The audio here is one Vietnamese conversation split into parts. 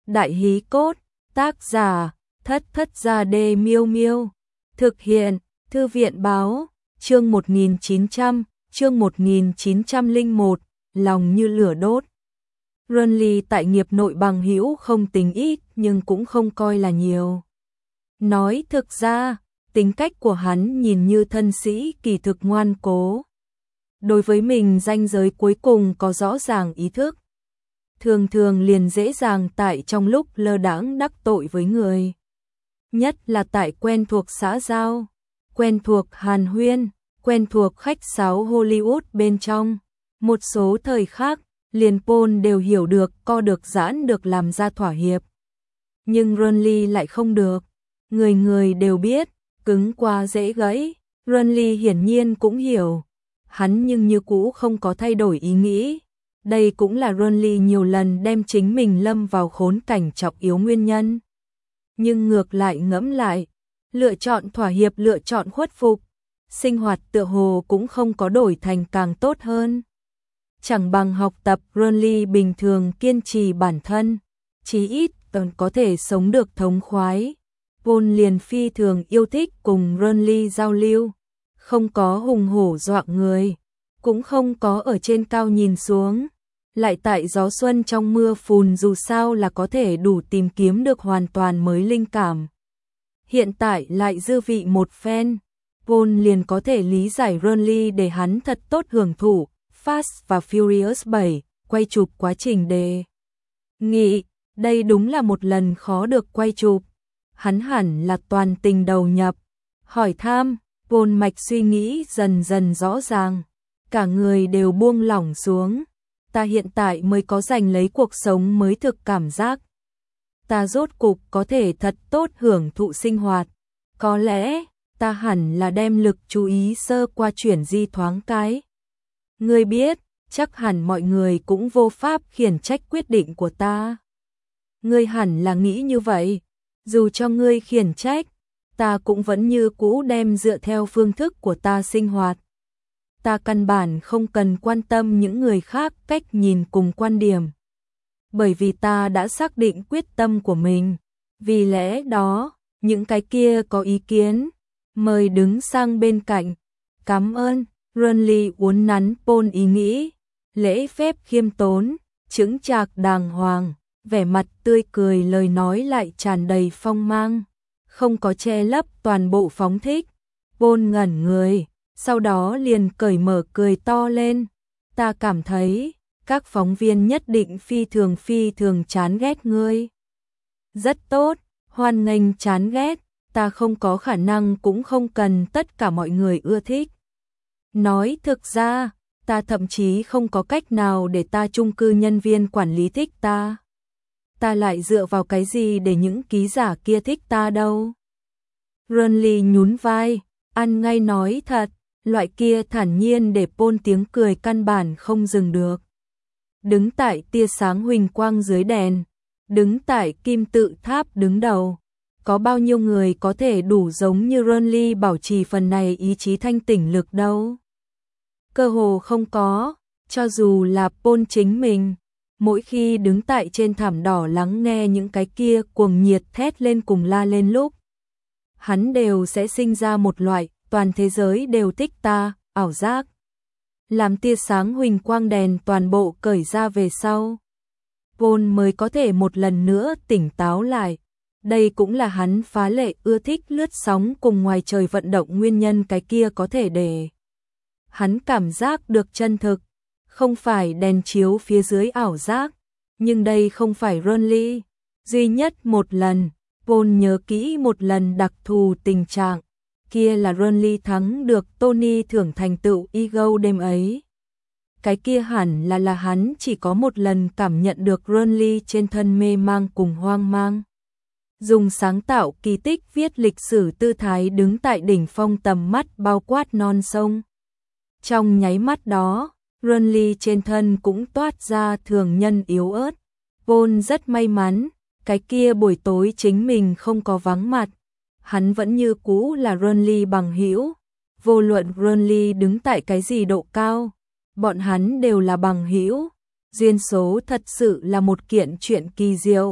Đại hí cốt, tác giả, Thất Thất Gia Đê Miêu Miêu. Thực hiện, Thư viện báo, chương 1901, lòng như lửa đốt. Renly tại nghiệp nội bằng hữu không tính ít nhưng cũng không coi là nhiều. Nói thực ra, tính cách của hắn nhìn như thân sĩ kỳ thực ngoan cố. Đối với mình ranh giới cuối cùng có rõ ràng ý thức. Thường thường liền dễ dàng tại trong lúc lơ đãng đắc tội với người. Nhất là tại quen thuộc xã giao, quen thuộc hàn huyên, quen thuộc khách sáo Hollywood bên trong. Một số thời khác, liền Paul đều hiểu được, co được giãn được làm ra thỏa hiệp. Nhưng Renly lại không được. Người người đều biết, cứng quá dễ gãy. Renly hiển nhiên cũng hiểu. Hắn nhưng như cũ không có thay đổi ý nghĩ. Đây cũng là Renly nhiều lần đem chính mình lâm vào khốn cảnh trọng yếu nguyên nhân. Nhưng ngược lại ngẫm lại, lựa chọn thỏa hiệp, lựa chọn khuất phục, sinh hoạt tựa hồ cũng không có đổi thành càng tốt hơn. Chẳng bằng học tập Renly bình thường kiên trì bản thân, chí ít còn có thể sống được thống khoái. Paul liền phi thường yêu thích cùng Renly giao lưu, không có hùng hổ dọa người, cũng không có ở trên cao nhìn xuống. Lại tại gió xuân trong mưa phùn dù sao là có thể đủ tìm kiếm được hoàn toàn mới linh cảm. Hiện tại lại dư vị một phen, Paul liền có thể lý giải Renly để hắn thật tốt hưởng thụ Fast và Furious 7, quay chụp quá trình đề nghị, đây đúng là một lần khó được quay chụp. Hắn hẳn là toàn tình đầu nhập, hỏi thăm, Paul mạch suy nghĩ dần dần rõ ràng, cả người đều buông lỏng xuống. Ta hiện tại mới có giành lấy cuộc sống mới thực cảm giác. Ta rốt cục có thể thật tốt hưởng thụ sinh hoạt. Có lẽ, ta hẳn là đem lực chú ý sơ qua chuyển di thoáng cái. Ngươi biết, chắc hẳn mọi người cũng vô pháp khiển trách quyết định của ta. Ngươi hẳn là nghĩ như vậy. Dù cho ngươi khiển trách, ta cũng vẫn như cũ đem dựa theo phương thức của ta sinh hoạt. Ta căn bản không cần quan tâm những người khác cách nhìn cùng quan điểm. Bởi vì ta đã xác định quyết tâm của mình. Vì lẽ đó, những cái kia có ý kiến, mời đứng sang bên cạnh. Cảm ơn. Renly uốn nắn Paul ý nghĩ, lễ phép khiêm tốn, chững chạc đàng hoàng, vẻ mặt tươi cười, lời nói lại tràn đầy phong mang, không có che lấp, toàn bộ phóng thích. Paul ngẩn người, sau đó liền cởi mở cười to lên. Ta cảm thấy, các phóng viên nhất định phi thường chán ghét ngươi. Rất tốt, hoan nghênh chán ghét, ta không có khả năng cũng không cần tất cả mọi người ưa thích. Nói thực ra, ta thậm chí không có cách nào để ta chung cư nhân viên quản lý thích ta. Ta lại dựa vào cái gì để những ký giả kia thích ta đâu. Renly nhún vai, ăn ngay nói thật, loại kia thản nhiên để Paul tiếng cười căn bản không dừng được. Đứng tại tia sáng huỳnh quang dưới đèn, đứng tại kim tự tháp đứng đầu. Có bao nhiêu người có thể đủ giống như Renly bảo trì phần này ý chí thanh tỉnh lực đâu. Cơ hồ không có, cho dù là Paul chính mình, mỗi khi đứng tại trên thảm đỏ lắng nghe những cái kia cuồng nhiệt thét lên cùng la lên lúc, hắn đều sẽ sinh ra một loại toàn thế giới đều thích ta ảo giác. Làm tia sáng huỳnh quang đèn toàn bộ cởi ra về sau, Paul mới có thể một lần nữa tỉnh táo lại. Đây cũng là hắn phá lệ ưa thích lướt sóng cùng ngoài trời vận động nguyên nhân, cái kia có thể để hắn cảm giác được chân thực, không phải đèn chiếu phía dưới ảo giác. Nhưng đây không phải Renly. Duy nhất một lần, Paul nhớ kỹ một lần đặc thù tình trạng, kia là Renly thắng được Tony thưởng thành tựu ego đêm ấy. Cái kia hẳn là hắn chỉ có một lần cảm nhận được Renly trên thân mê mang cùng hoang mang. Dùng sáng tạo kỳ tích viết lịch sử tư thái đứng tại đỉnh phong, tầm mắt bao quát non sông. Trong nháy mắt đó, Renly trên thân cũng toát ra thường nhân yếu ớt. Paul rất may mắn, cái kia buổi tối chính mình không có vắng mặt. Hắn vẫn như cũ là Renly bằng hữu. Vô luận Renly đứng tại cái gì độ cao, bọn hắn đều là bằng hữu. Duyên số thật sự là một kiện chuyện kỳ diệu.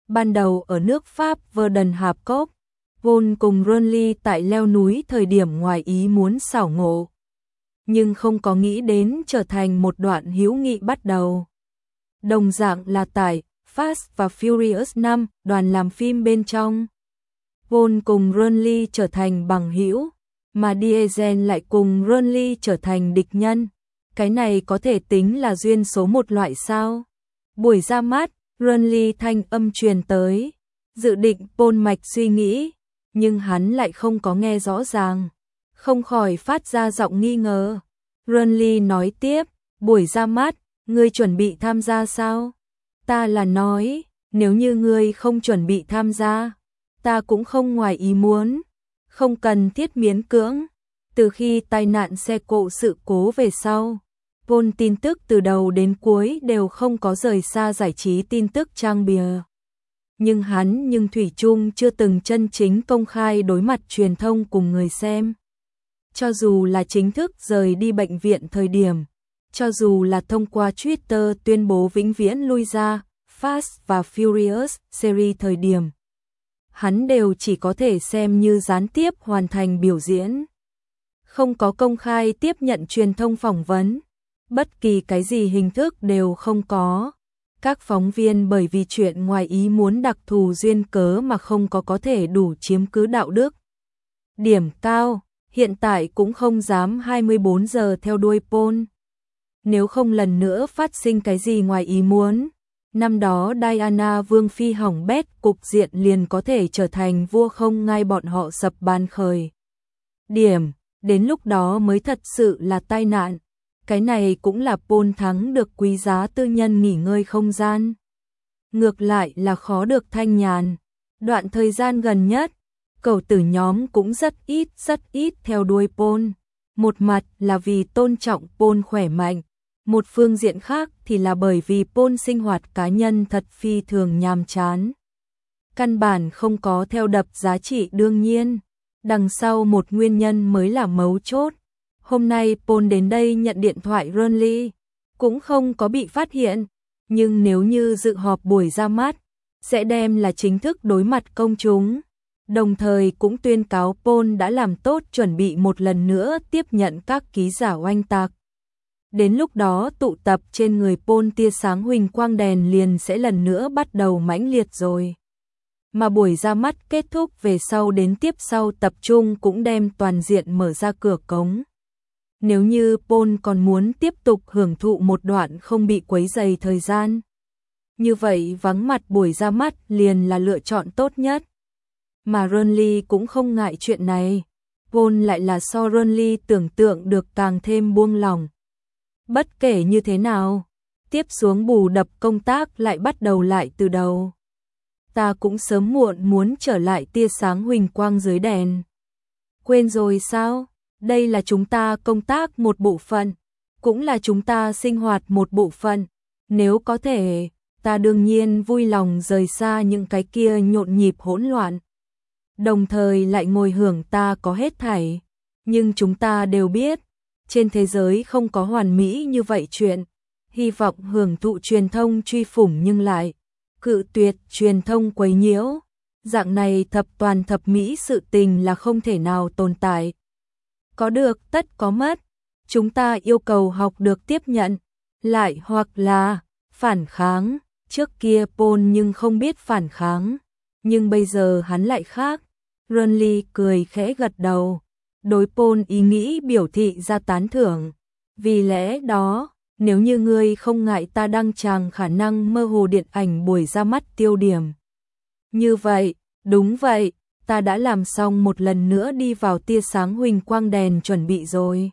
Ban đầu ở nước Pháp Verdun Hạp Cốc, Paul cùng Renly tại leo núi thời điểm ngoài ý muốn xảo ngộ, nhưng không có nghĩ đến trở thành một đoạn hữu nghị bắt đầu. Đồng dạng là tại Fast và Furious 5, đoàn làm phim bên trong. Paul cùng Renly trở thành bằng hữu, mà Diesel lại cùng Renly trở thành địch nhân. Cái này có thể tính là duyên số một loại sao? Buổi ra mắt, Renly thanh âm truyền tới, dự định Paul mạch suy nghĩ, nhưng hắn lại không có nghe rõ ràng, không khỏi phát ra giọng nghi ngờ. Renly nói tiếp, buổi ra mắt, ngươi chuẩn bị tham gia sao? Ta là nói, nếu như ngươi không chuẩn bị tham gia, ta cũng không ngoài ý muốn, không cần thiết miễn cưỡng. Từ khi tai nạn xe cộ sự cố về sau, Paul tin tức từ đầu đến cuối đều không có rời xa giải trí tin tức trang bìa. Nhưng hắn thủy chung chưa từng chân chính công khai đối mặt truyền thông cùng người xem. Cho dù là chính thức rời đi bệnh viện thời điểm, cho dù là thông qua Twitter tuyên bố vĩnh viễn lui ra Fast và Furious series thời điểm, hắn đều chỉ có thể xem như gián tiếp hoàn thành biểu diễn. Không có công khai tiếp nhận truyền thông phỏng vấn, bất kỳ cái gì hình thức đều không có. Các phóng viên bởi vì chuyện ngoài ý muốn đặc thù duyên cớ mà không có thể đủ chiếm cứ đạo đức điểm cao, hiện tại cũng không dám 24 giờ theo đuôi Paul. Nếu không lần nữa phát sinh cái gì ngoài ý muốn, năm đó Diana Vương Phi hỏng bét, cục diện liền có thể trở thành vua không ngai, bọn họ sập bàn khởi điểm, đến lúc đó mới thật sự là tai nạn. Cái này cũng là Paul thắng được quý giá tư nhân nghỉ ngơi không gian. Ngược lại là khó được thanh nhàn. Đoạn thời gian gần nhất, cẩu tử nhóm cũng rất ít theo đuôi Paul. Một mặt là vì tôn trọng Paul khỏe mạnh, một phương diện khác thì là bởi vì Paul sinh hoạt cá nhân thật phi thường nhàm chán. Căn bản không có theo đập giá trị đương nhiên. Đằng sau một nguyên nhân mới là mấu chốt. Hôm nay Paul đến đây nhận điện thoại Renly, cũng không có bị phát hiện, nhưng nếu như dự họp buổi ra mắt, sẽ đem là chính thức đối mặt công chúng. Đồng thời cũng tuyên cáo Paul đã làm tốt chuẩn bị một lần nữa tiếp nhận các ký giả oanh tạc. Đến lúc đó tụ tập trên người Paul tia sáng huỳnh quang đèn liền sẽ lần nữa bắt đầu mãnh liệt rồi. Mà buổi ra mắt kết thúc về sau đến tiếp sau tập trung cũng đem toàn diện mở ra cửa cống. Nếu như Paul còn muốn tiếp tục hưởng thụ một đoạn không bị quấy rầy thời gian, như vậy vắng mặt buổi ra mắt liền là lựa chọn tốt nhất. Mà Renly cũng không ngại chuyện này, Paul lại là so Renly tưởng tượng được càng thêm buông lỏng. Bất kể như thế nào, tiếp xuống bù đập công tác lại bắt đầu lại từ đầu. Ta cũng sớm muộn muốn trở lại tia sáng huỳnh quang dưới đèn. Quên rồi sao? Đây là chúng ta công tác một bộ phận, cũng là chúng ta sinh hoạt một bộ phận. Nếu có thể, ta đương nhiên vui lòng rời xa những cái kia nhộn nhịp hỗn loạn. Đồng thời lại ngồi hưởng ta có hết thảy. Nhưng chúng ta đều biết, trên thế giới không có hoàn mỹ như vậy chuyện. Hy vọng hưởng thụ truyền thông truy phủng nhưng lại cự tuyệt truyền thông quấy nhiễu. Dạng này thập toàn thập mỹ sự tình là không thể nào tồn tại. Có được tất có mất. Chúng ta yêu cầu học được tiếp nhận, lại hoặc là phản kháng. Trước kia Paul nhưng không biết phản kháng, nhưng bây giờ hắn lại khác. Renly cười khẽ gật đầu, đối Paul ý nghĩ biểu thị ra tán thưởng. Vì lẽ đó, nếu như ngươi không ngại ta đăng tràng khả năng mơ hồ điện ảnh buổi ra mắt tiêu điểm. Như vậy, đúng vậy, ta đã làm xong một lần nữa đi vào tia sáng huỳnh quang đèn chuẩn bị rồi.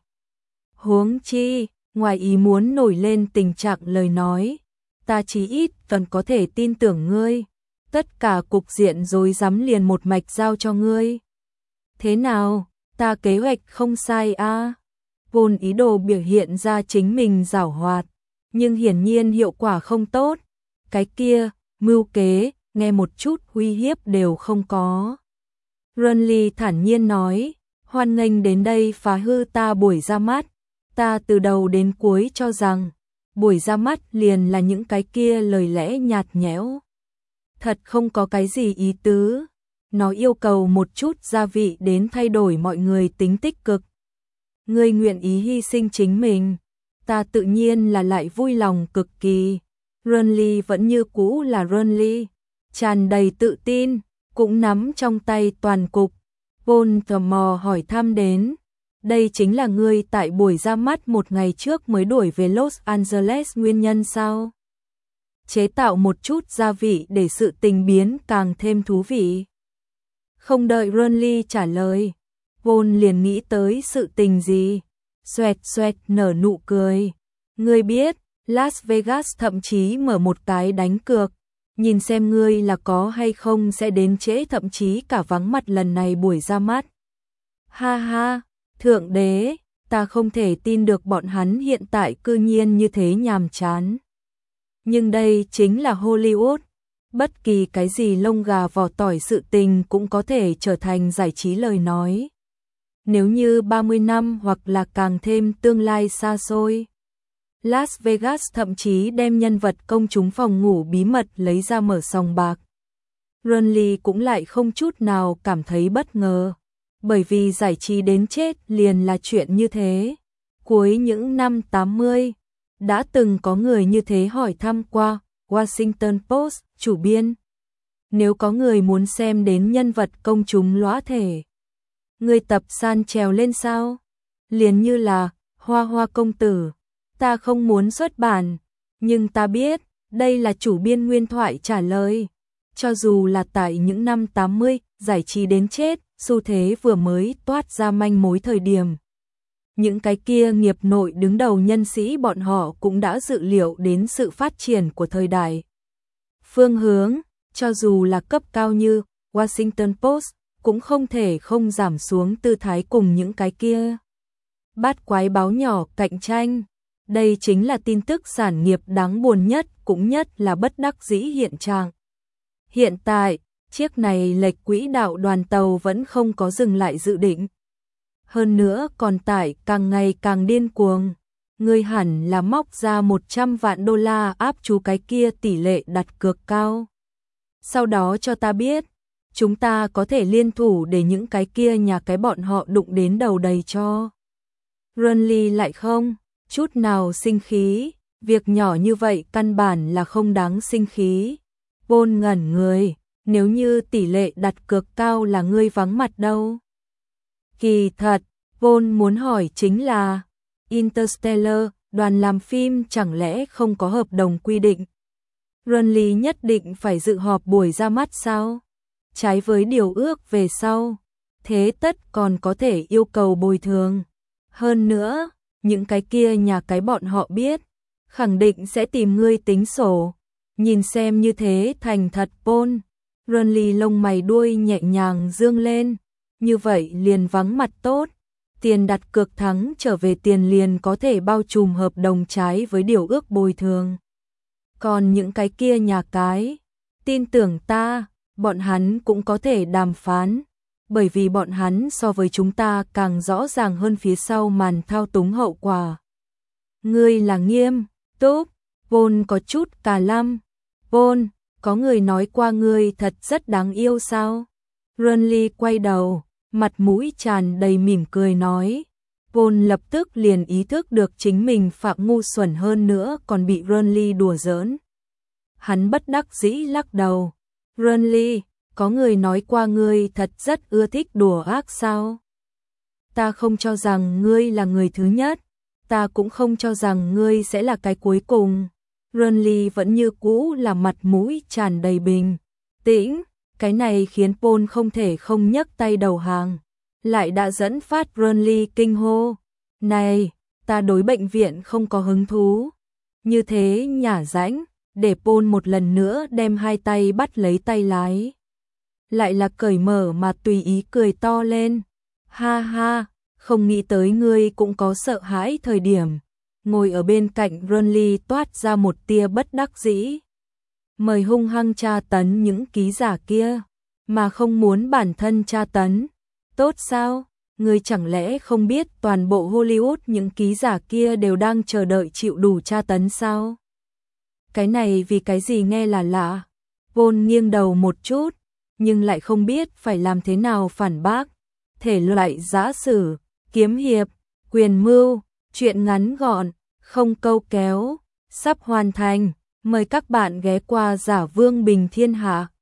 Huống chi, ngoài ý muốn nổi lên tình trạng lời nói, ta chí ít còn có thể tin tưởng ngươi. Tất cả cục diện rối rắm liền một mạch giao cho ngươi. Thế nào, ta kế hoạch không sai à? Paul ý đồ biểu hiện ra chính mình giảo hoạt, nhưng hiển nhiên hiệu quả không tốt. Cái kia, mưu kế, nghe một chút uy hiếp đều không có. Renly thản nhiên nói, hoan nghênh đến đây phá hư ta buổi ra mắt. Ta từ đầu đến cuối cho rằng, buổi ra mắt liền là những cái kia lời lẽ nhạt nhẽo. Thật không có cái gì ý tứ. Nó yêu cầu một chút gia vị đến thay đổi mọi người tính tích cực. Ngươi nguyện ý hy sinh chính mình, ta tự nhiên là lại vui lòng cực kỳ. Renly vẫn như cũ là Renly, tràn đầy tự tin, cũng nắm trong tay toàn cục. Paul tò mò hỏi thăm đến, đây chính là ngươi tại buổi ra mắt một ngày trước mới đuổi về Los Angeles nguyên nhân sao? Chế tạo một chút gia vị để sự tình biến càng thêm thú vị. Không đợi Renly trả lời, Paul liền nghĩ tới sự tình gì. Xoẹt xoẹt nở nụ cười. Ngươi biết, Las Vegas thậm chí mở một cái đánh cược, nhìn xem ngươi là có hay không sẽ đến trễ, thậm chí cả vắng mặt lần này buổi ra mắt. Ha ha, thượng đế, ta không thể tin được bọn hắn hiện tại cư nhiên như thế nhàm chán. Nhưng đây chính là Hollywood, bất kỳ cái gì lông gà vỏ tỏi sự tình cũng có thể trở thành giải trí lời nói. Nếu như 30 năm hoặc là càng thêm tương lai xa xôi, Las Vegas thậm chí đem nhân vật công chúng phòng ngủ bí mật lấy ra mở sòng bạc. Renly cũng lại không chút nào cảm thấy bất ngờ, bởi vì giải trí đến chết liền là chuyện như thế. Cuối những năm 80, đã từng có người như thế hỏi thăm qua Washington Post chủ biên. Nếu có người muốn xem đến nhân vật công chúng lóa thể, người tập san trèo lên sao? Liền như là Hoa Hoa công tử, ta không muốn xuất bản, nhưng ta biết, đây là chủ biên nguyên thoại trả lời. Cho dù là tại những năm 80, giải trí đến chết, xu thế vừa mới toát ra manh mối thời điểm. Những cái kia nghiệp nội đứng đầu nhân sĩ bọn họ cũng đã dự liệu đến sự phát triển của thời đại. Phương hướng, cho dù là cấp cao như Washington Post, cũng không thể không giảm xuống tư thái cùng những cái kia bát quái báo nhỏ cạnh tranh. Đây chính là tin tức sản nghiệp đáng buồn nhất, cũng nhất là bất đắc dĩ hiện trạng. Hiện tại, chiếc này lệch quỹ đạo đoàn tàu vẫn không có dừng lại dự định. Hơn nữa còn tại càng ngày càng điên cuồng. Ngươi hẳn là móc ra 100 vạn đô la áp chú cái kia tỷ lệ đặt cược cao. Sau đó cho ta biết, chúng ta có thể liên thủ để những cái kia nhà cái bọn họ đụng đến đầu đầy cho. Renly lại không chút nào sinh khí, việc nhỏ như vậy căn bản là không đáng sinh khí. Paul ngẩn người, nếu như tỷ lệ đặt cược cao là ngươi vắng mặt đâu. Kỳ thật, Paul muốn hỏi chính là, Interstellar, đoàn làm phim chẳng lẽ không có hợp đồng quy định? Renly nhất định phải dự họp buổi ra mắt sao? Trái với điều ước về sau, thế tất còn có thể yêu cầu bồi thường. Hơn nữa, những cái kia nhà cái bọn họ biết, khẳng định sẽ tìm ngươi tính sổ. Nhìn xem như thế thành thật Paul. Renly lông mày đuôi nhẹ nhàng dương lên, như vậy liền vắng mặt tốt. Tiền đặt cược thắng trở về tiền liền có thể bao trùm hợp đồng trái với điều ước bồi thường. Còn những cái kia nhà cái, tin tưởng ta, bọn hắn cũng có thể đàm phán, bởi vì bọn hắn so với chúng ta càng rõ ràng hơn phía sau màn thao túng hậu quả. Ngươi là nghiêm túc, Paul có chút cà lăm. Paul, có người nói qua ngươi thật rất đáng yêu sao? Renly quay đầu, mặt mũi tràn đầy mỉm cười nói. Paul lập tức liền ý thức được chính mình phạm ngu xuẩn hơn nữa còn bị Renly đùa giỡn. Hắn bất đắc dĩ lắc đầu. Renly, có người nói qua ngươi thật rất ưa thích đùa ác sao? Ta không cho rằng ngươi là người thứ nhất, ta cũng không cho rằng ngươi sẽ là cái cuối cùng. Renly vẫn như cũ là mặt mũi tràn đầy bình tĩnh, cái này khiến Paul không thể không nhấc tay đầu hàng, lại đã dẫn phát Renly kinh hô. Này, ta đối bệnh viện không có hứng thú. Như thế nhả rãnh, để Paul một lần nữa đem hai tay bắt lấy tay lái. Lại là cởi mở mà tùy ý cười to lên. Ha ha, không nghĩ tới ngươi cũng có sợ hãi thời điểm. Ngồi ở bên cạnh Renly toát ra một tia bất đắc dĩ. Mời hung hăng tra tấn những ký giả kia, mà không muốn bản thân tra tấn. Tốt sao? Ngươi chẳng lẽ không biết toàn bộ Hollywood những ký giả kia đều đang chờ đợi chịu đủ tra tấn sao? Cái này vì cái gì nghe là lạ? Vôn nghiêng đầu một chút, nhưng lại không biết phải làm thế nào phản bác. Thể loại giã sử, kiếm hiệp, quyền mưu, truyện ngắn gọn, không câu kéo, sắp hoàn thành. Mời các bạn ghé qua Giả Vương Bình Thiên Hạ.